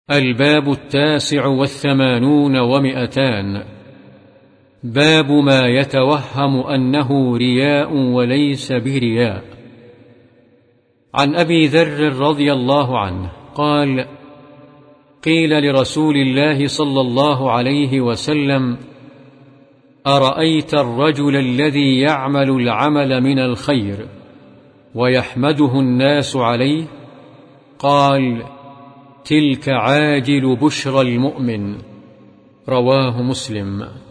الباب 89 و200. باب ما يتوهم أنه رياء وليس برياء. عن أبي ذر رضي الله عنه قال: قيل لرسول الله صلى الله عليه وسلم: أرأيت الرجل الذي يعمل العمل من الخير ويحمده الناس عليه؟ قال: تلك عاجل بشرى المؤمن. رواه مسلم.